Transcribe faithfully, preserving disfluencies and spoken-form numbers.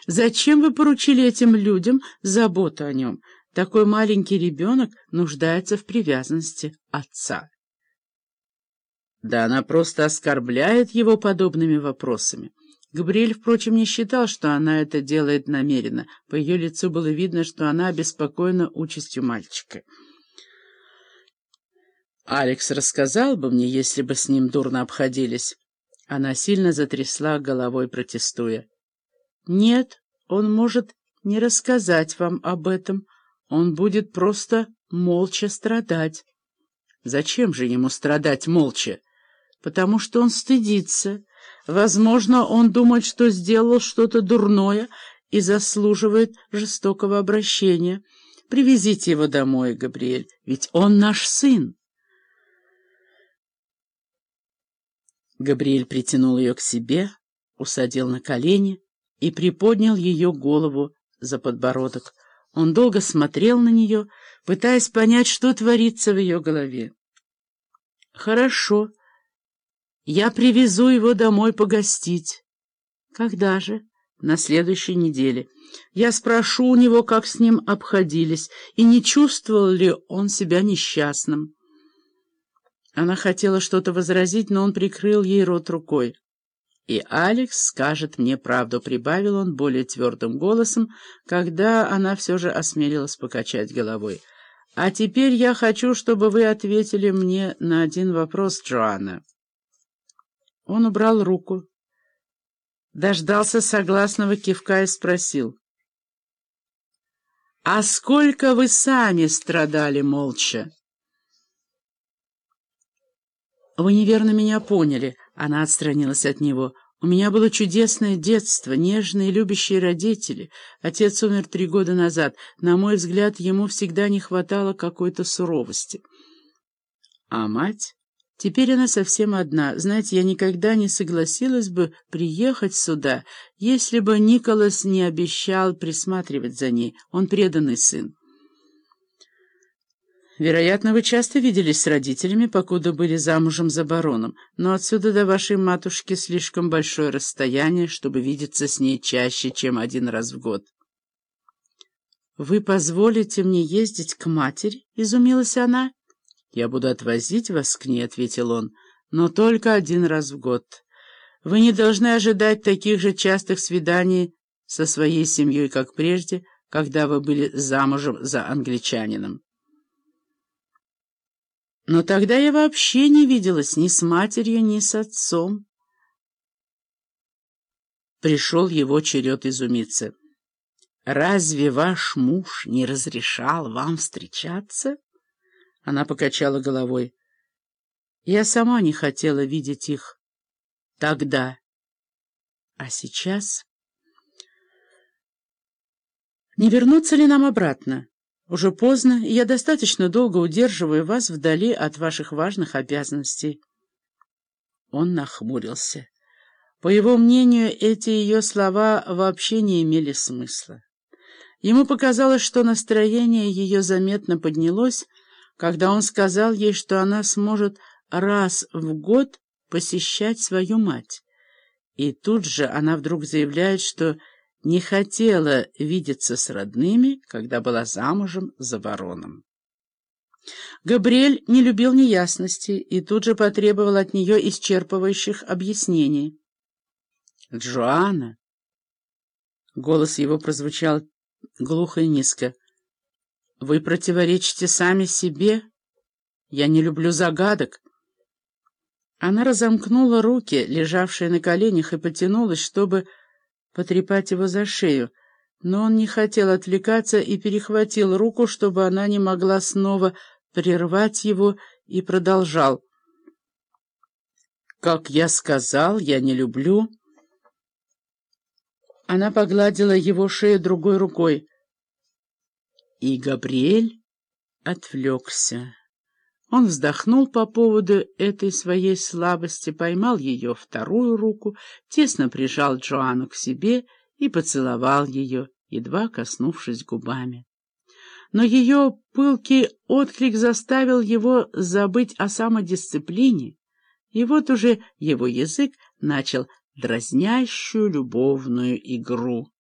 Зачем вы поручили этим людям заботу о нем? Такой маленький ребенок нуждается в привязанности отца. Да она просто оскорбляет его подобными вопросами. Габриэль, впрочем, не считал, что она это делает намеренно. По ее лицу было видно, что она обеспокоена участью мальчика. «Алекс рассказал бы мне, если бы с ним дурно обходились». Она сильно затрясла головой, протестуя. «Нет, он может не рассказать вам об этом. Он будет просто молча страдать». «Зачем же ему страдать молча?» «Потому что он стыдится. Возможно, он думает, что сделал что-то дурное и заслуживает жестокого обращения. Привезите его домой, Габриэль, ведь он наш сын». Габриэль притянул ее к себе, усадил на колени и приподнял ее голову за подбородок. Он долго смотрел на нее, пытаясь понять, что творится в ее голове. «Хорошо. Я привезу его домой погостить». «Когда же?» «На следующей неделе. Я спрошу у него, как с ним обходились, и не чувствовал ли он себя несчастным». Она хотела что-то возразить, но он прикрыл ей рот рукой. «И Алекс скажет мне правду», — прибавил он более твердым голосом, когда она все же осмелилась покачать головой. «А теперь я хочу, чтобы вы ответили мне на один вопрос, Джоанна». Он убрал руку, дождался согласного кивка и спросил. «А сколько вы сами страдали молча?» «Вы неверно меня поняли», — она отстранилась от него. «У меня было чудесное детство, нежные и любящие родители. Отец умер три года назад. На мой взгляд, ему всегда не хватало какой-то суровости. А мать? Теперь она совсем одна. Знаете, я никогда не согласилась бы приехать сюда, если бы Николас не обещал присматривать за ней. Он преданный сын». «Вероятно, вы часто виделись с родителями, покуда были замужем за бароном, но отсюда до вашей матушки слишком большое расстояние, чтобы видеться с ней чаще, чем один раз в год». «Вы позволите мне ездить к матери?» — изумилась она. «Я буду отвозить вас к ней», — ответил он, — «но только один раз в год. Вы не должны ожидать таких же частых свиданий со своей семьей, как прежде, когда вы были замужем за англичанином». «Но тогда я вообще не виделась ни с матерью, ни с отцом». Пришел его черед изумиться. «Разве ваш муж не разрешал вам встречаться?» Она покачала головой. «Я сама не хотела видеть их тогда. А сейчас? Не вернуться ли нам обратно? Уже поздно, и я достаточно долго удерживаю вас вдали от ваших важных обязанностей». Он нахмурился. По его мнению, эти ее слова вообще не имели смысла. Ему показалось, что настроение ее заметно поднялось, когда он сказал ей, что она сможет раз в год посещать свою мать. И тут же она вдруг заявляет, что не хотела видеться с родными, когда была замужем за бароном. Габриэль не любил неясности и тут же потребовал от нее исчерпывающих объяснений. «Джоанна!» Голос его прозвучал глухо и низко. «Вы противоречите сами себе. Я не люблю загадок». Она разомкнула руки, лежавшие на коленях, и потянулась, чтобы потрепать его за шею, но он не хотел отвлекаться и перехватил руку, чтобы она не могла снова прервать его, и продолжал. «Как я сказал, я не люблю...» Она погладила его шею другой рукой. И Габриэль отвлекся. Он вздохнул по поводу этой своей слабости, поймал ее вторую руку, тесно прижал Джоанну к себе и поцеловал ее, едва коснувшись губами. Но ее пылкий отклик заставил его забыть о самодисциплине, и вот уже его язык начал дразнящую любовную игру.